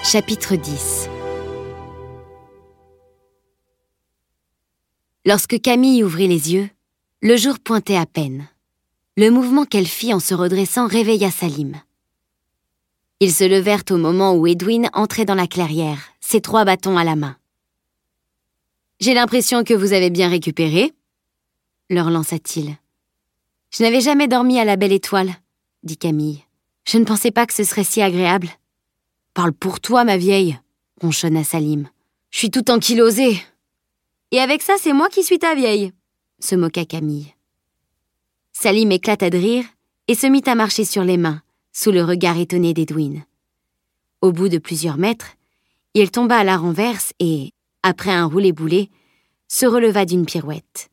Chapitre 10. Lorsque Camille ouvrit les yeux, le jour pointait à peine. Le mouvement qu'elle fit en se redressant réveilla Salim. Ils se levèrent au moment où Edwin entrait dans la clairière, ses 3 bâtons à la main. « J'ai l'impression que vous avez bien récupéré ?» leur lança-t-il. « Je n'avais jamais dormi à la Belle Étoile, » dit Camille. « Je ne pensais pas que ce serait si agréable. »« Parle pour toi, ma vieille, » ronchonna Salim. « Je suis tout ankylosé. »« Et avec ça, c'est moi qui suis ta vieille, » se moqua Camille. Salim éclata de rire et se mit à marcher sur les mains, sous le regard étonné d'Edwin. Au bout de plusieurs mètres, il tomba à la renverse et, après un roulé-boulé, se releva d'une pirouette.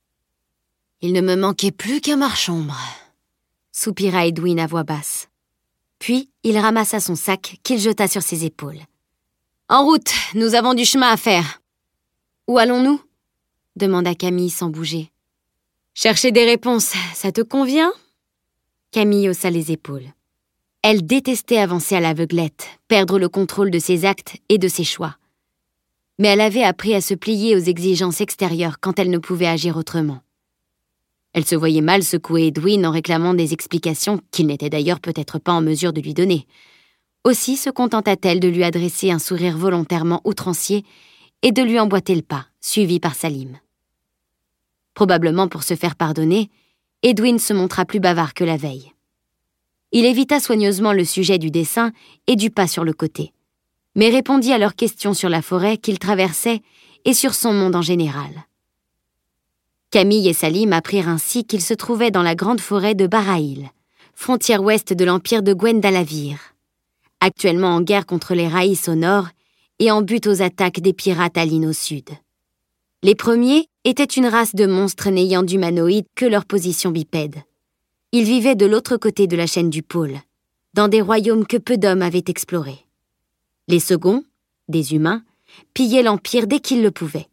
« Il ne me manquait plus qu'un marchombre », soupira Edwin à voix basse. Puis, il ramassa son sac qu'il jeta sur ses épaules. « En route, nous avons du chemin à faire. »« Où allons-nous » demanda Camille sans bouger. « Chercher des réponses, ça te convient ?» Camille haussa les épaules. Elle détestait avancer à l'aveuglette, perdre le contrôle de ses actes et de ses choix. Mais elle avait appris à se plier aux exigences extérieures quand elle ne pouvait agir autrement. Elle se voyait mal secouer Edwin en réclamant des explications qu'il n'était d'ailleurs peut-être pas en mesure de lui donner. Aussi se contenta-t-elle de lui adresser un sourire volontairement outrancier et de lui emboîter le pas, suivi par Salim. Probablement pour se faire pardonner, Edwin se montra plus bavard que la veille. Il évita soigneusement le sujet du dessin et du pas sur le côté, mais répondit à leurs questions sur la forêt qu'il traversait et sur son monde en général. Camille et Salim apprirent ainsi qu'ils se trouvaient dans la grande forêt de Baraïl, frontière ouest de l'empire de Gwendalavir, actuellement en guerre contre les Raïs au nord et en butte aux attaques des pirates Alin au sud. Les premiers étaient une race de monstres n'ayant d'humanoïdes que leur position bipède. Ils vivaient de l'autre côté de la chaîne du pôle, dans des royaumes que peu d'hommes avaient explorés. Les seconds, des humains, pillaient l'empire dès qu'ils le pouvaient.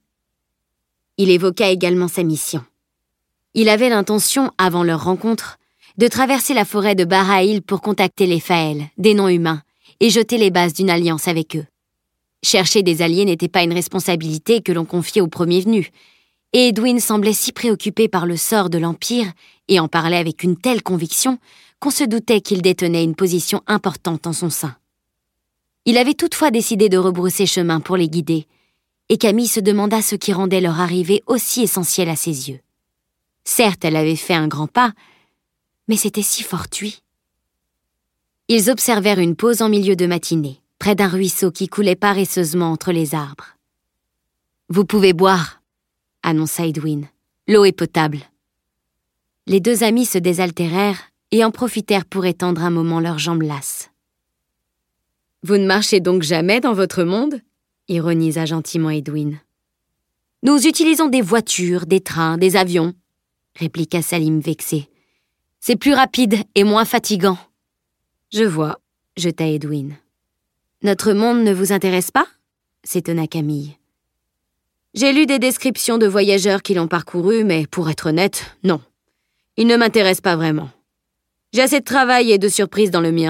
Il évoqua également sa mission. Il avait l'intention, avant leur rencontre, de traverser la forêt de Baraïl pour contacter les Faël, des non-humains, et jeter les bases d'une alliance avec eux. Chercher des alliés n'était pas une responsabilité que l'on confiait aux premiers venus, et Edwin semblait si préoccupé par le sort de l'Empire, et en parlait avec une telle conviction, qu'on se doutait qu'il détenait une position importante en son sein. Il avait toutefois décidé de rebrousser chemin pour les guider, et Camille se demanda ce qui rendait leur arrivée aussi essentielle à ses yeux. Certes, elle avait fait un grand pas, mais c'était si fortuit. Ils observèrent une pause en milieu de matinée, près d'un ruisseau qui coulait paresseusement entre les arbres. « Vous pouvez boire », annonça Edwin. « L'eau est potable. » Les 2 amis se désaltérèrent et en profitèrent pour étendre un moment leurs jambes lasses. « Vous ne marchez donc jamais dans votre monde ?» ironisa gentiment Edwin. « Nous utilisons des voitures, des trains, des avions, » répliqua Salim vexé. « C'est plus rapide et moins fatigant. »« Je vois, » jeta Edwin. « Notre monde ne vous intéresse pas ?» s'étonna Camille. « J'ai lu des descriptions de voyageurs qui l'ont parcouru, mais pour être honnête, non. Il ne m'intéresse pas vraiment. J'ai assez de travail et de surprises dans le mien. »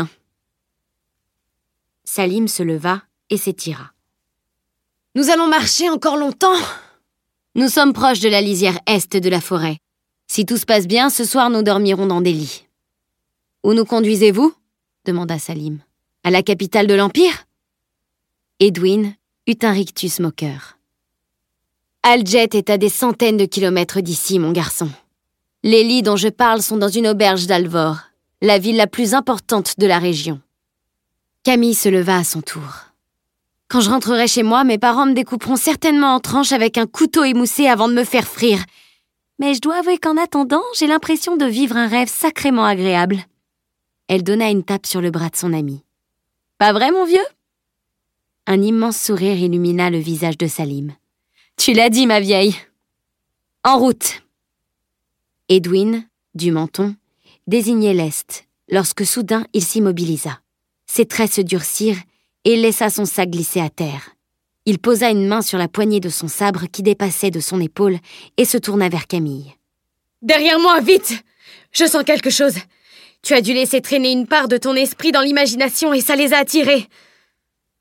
Salim se leva et s'étira. « Nous allons marcher encore longtemps. Nous sommes proches de la lisière est de la forêt. Si tout se passe bien, ce soir nous dormirons dans des lits. »« Où nous conduisez-vous » demanda Salim. « À la capitale de l'Empire ?» Edwin eut un rictus moqueur. « Aljet est à des centaines de kilomètres d'ici, mon garçon. Les lits dont je parle sont dans une auberge d'Alvor, la ville la plus importante de la région. » Camille se leva à son tour. « Quand je rentrerai chez moi, mes parents me découperont certainement en tranches avec un couteau émoussé avant de me faire frire. Mais je dois avouer qu'en attendant, j'ai l'impression de vivre un rêve sacrément agréable. » Elle donna une tape sur le bras de son ami. « Pas vrai, mon vieux ?» Un immense sourire illumina le visage de Salim. « Tu l'as dit, ma vieille. En route !» Edwin, du menton, désignait l'est, lorsque soudain il s'immobilisa. Ses traits se durcirent et il laissa son sac glisser à terre. Il posa une main sur la poignée de son sabre qui dépassait de son épaule et se tourna vers Camille. « Derrière moi, vite ! Je sens quelque chose. Tu as dû laisser traîner une part de ton esprit dans l'imagination et ça les a attirés. »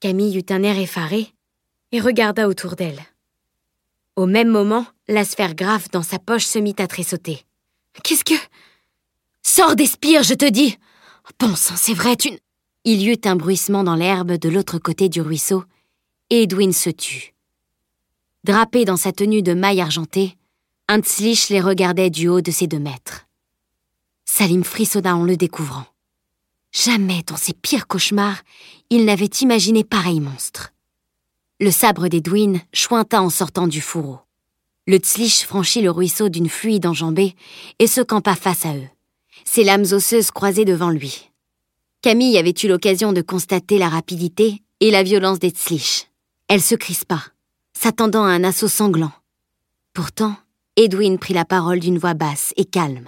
Camille eut un air effaré et regarda autour d'elle. Au même moment, la sphère graphe dans sa poche se mit à tressauter. « Qu'est-ce que... »« Sors des spires, je te dis !»« Bon sang, c'est vrai, tu... » Il y eut un bruissement dans l'herbe de l'autre côté du ruisseau, et Edwin se tut. Drapé dans sa tenue de maille argentée, un tzlich les regardait du haut de ses 2 mètres. Salim frissonna en le découvrant. Jamais, dans ses pires cauchemars, il n'avait imaginé pareil monstre. Le sabre d'Edwin chointa en sortant du fourreau. Le tzlich franchit le ruisseau d'une fluide enjambée et se campa face à eux, ses lames osseuses croisées devant lui. Camille avait eu l'occasion de constater la rapidité et la violence des tzlichs. Elle se crispa, s'attendant à un assaut sanglant. Pourtant, Edwin prit la parole d'une voix basse et calme.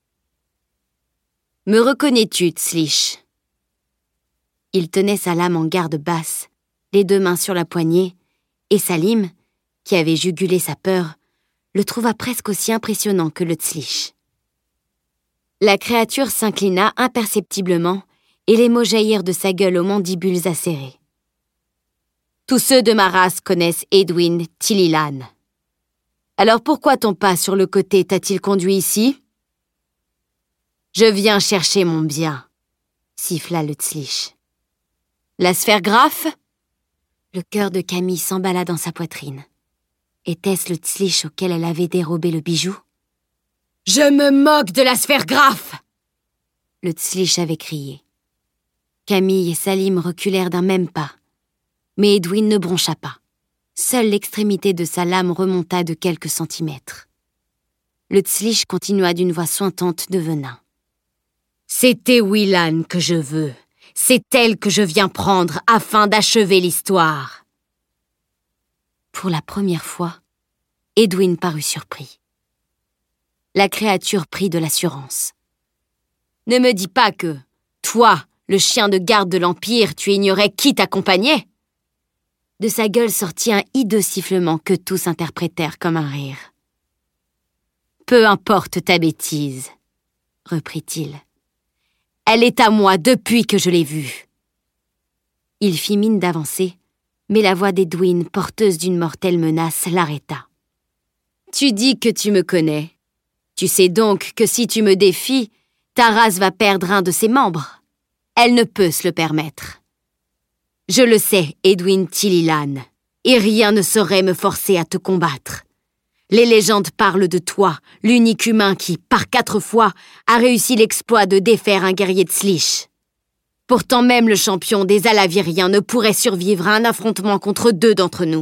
« Me reconnais-tu, tzlich ?» Il tenait sa lame en garde basse, les 2 mains sur la poignée, et Salim, qui avait jugulé sa peur, le trouva presque aussi impressionnant que le tzlich. La créature s'inclina imperceptiblement et les mots jaillirent de sa gueule aux mandibules acérées. « Tous ceux de ma race connaissent Edwin Tililan. Alors pourquoi ton pas sur le côté t'a-t-il conduit ici ? » « Je viens chercher mon bien, » siffla le tzlich. « La sphère graphe ?» Le cœur de Camille s'emballa dans sa poitrine. Était-ce le tzlich auquel elle avait dérobé le bijou ? « Je me moque de la sphère graphe !» Le tzlich avait crié. Camille et Salim reculèrent d'un même pas. Mais Edwin ne broncha pas. Seule l'extrémité de sa lame remonta de quelques centimètres. Le tzlich continua d'une voix suintante de venin. « C'est Tewilan que je veux. C'est elle que je viens prendre afin d'achever l'histoire. » Pour la première fois, Edwin parut surpris. La créature prit de l'assurance. « Ne me dis pas que, toi, le chien de garde de l'Empire, tu ignorais qui t'accompagnait ?» De sa gueule sortit un hideux sifflement que tous interprétèrent comme un rire. « Peu importe ta bêtise, » reprit-il. « Elle est à moi depuis que je l'ai vue. » Il fit mine d'avancer, mais la voix d'Edwin, porteuse d'une mortelle menace, l'arrêta. « Tu dis que tu me connais. Tu sais donc que si tu me défies, ta race va perdre un de ses membres. Elle ne peut se le permettre. Je le sais, Edwin Tililan, et rien ne saurait me forcer à te combattre. Les légendes parlent de toi, l'unique humain qui, par 4 fois, a réussi l'exploit de défaire un guerrier tzlich. Pourtant même le champion des Alaviriens ne pourrait survivre à un affrontement contre 2 d'entre nous. »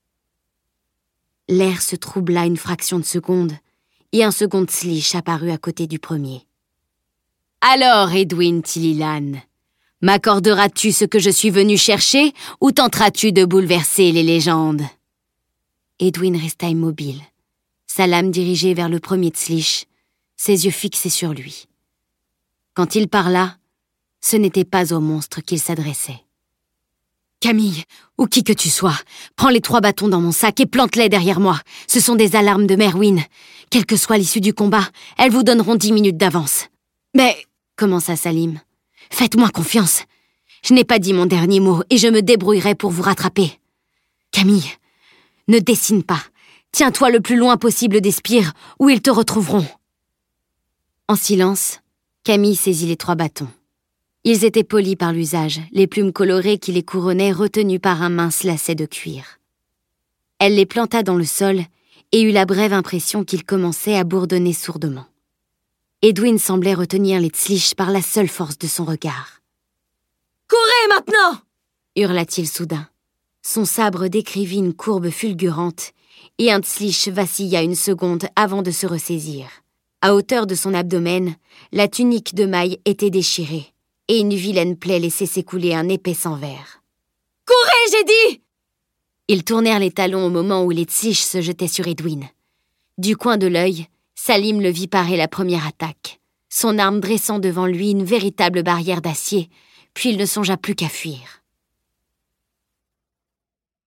L'air se troubla une fraction de seconde, et un second tzlich apparut à côté du premier. « Alors, Edwin Tililan, m'accorderas-tu ce que je suis venu chercher ou tenteras-tu de bouleverser les légendes ?» Edwin resta immobile, sa lame dirigée vers le premier tzlich, ses yeux fixés sur lui. Quand il parla, ce n'était pas au monstre qu'il s'adressait. « Camille, ou qui que tu sois, prends les 3 bâtons dans mon sac et plante-les derrière moi. Ce sont des alarmes de Merwin. Quelle que soit l'issue du combat, elles vous donneront 10 minutes d'avance. »« Mais, » commença Salim, « faites-moi confiance. Je n'ai pas dit mon dernier mot et je me débrouillerai pour vous rattraper. Camille, ne dessine pas. Tiens-toi le plus loin possible des spires où ils te retrouveront. » En silence, Camille saisit les 3 bâtons. Ils étaient polis par l'usage, les plumes colorées qui les couronnaient retenues par un mince lacet de cuir. Elle les planta dans le sol et eut la brève impression qu'ils commençaient à bourdonner sourdement. Edwin semblait retenir les tzlich par la seule force de son regard. « Courez maintenant !» hurla-t-il soudain. Son sabre décrivit une courbe fulgurante et un tzlich vacilla une seconde avant de se ressaisir. À hauteur de son abdomen, la tunique de maille était déchirée et une vilaine plaie laissait s'écouler un épais sang vert. « Courez, j'ai dit !» Ils tournèrent les talons au moment où les tzlich se jetaient sur Edwin. Du coin de l'œil, Salim le vit parer la première attaque, son arme dressant devant lui une véritable barrière d'acier, puis il ne songea plus qu'à fuir.